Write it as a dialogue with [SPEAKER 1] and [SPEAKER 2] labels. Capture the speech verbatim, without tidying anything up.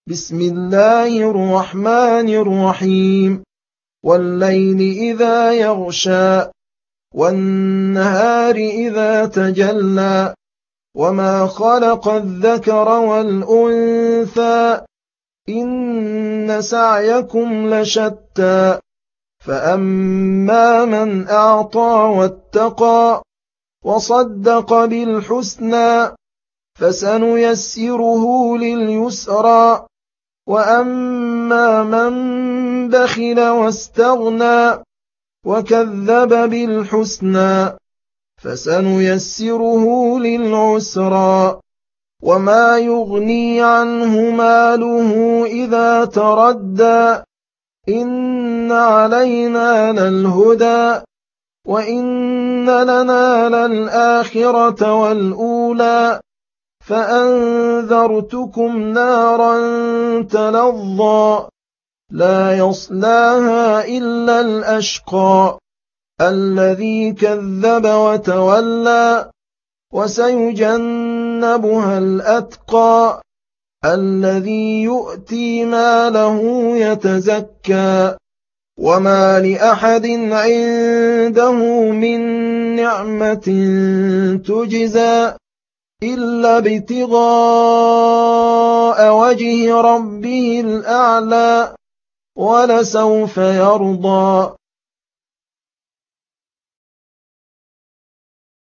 [SPEAKER 1] بسم الله الرحمن الرحيم والليل إذا يغشى والنهار إذا تجلى وما خلق الذكر والأنثى إن سعيكم لشتى فأما من أعطى واتقى وصدق بالحسنى فسنيسره لليسرى وأما من بخل واستغنى وكذب بالحسنى فسنيسره للعسرى وما يغني عنه ماله إذا تردى إن علينا للهدى وإن لنا للآخرة والأولى فأنذرتكم نارا تلظى لا يصلاها إلا الأشقى الذي كذب وتولى وسيجنبها الأتقى الذي يؤتي ماله يتزكى وما لأحد عنده من نعمة تجزى إلا ابتغاء وجه ربه الأعلى ولسوف يرضى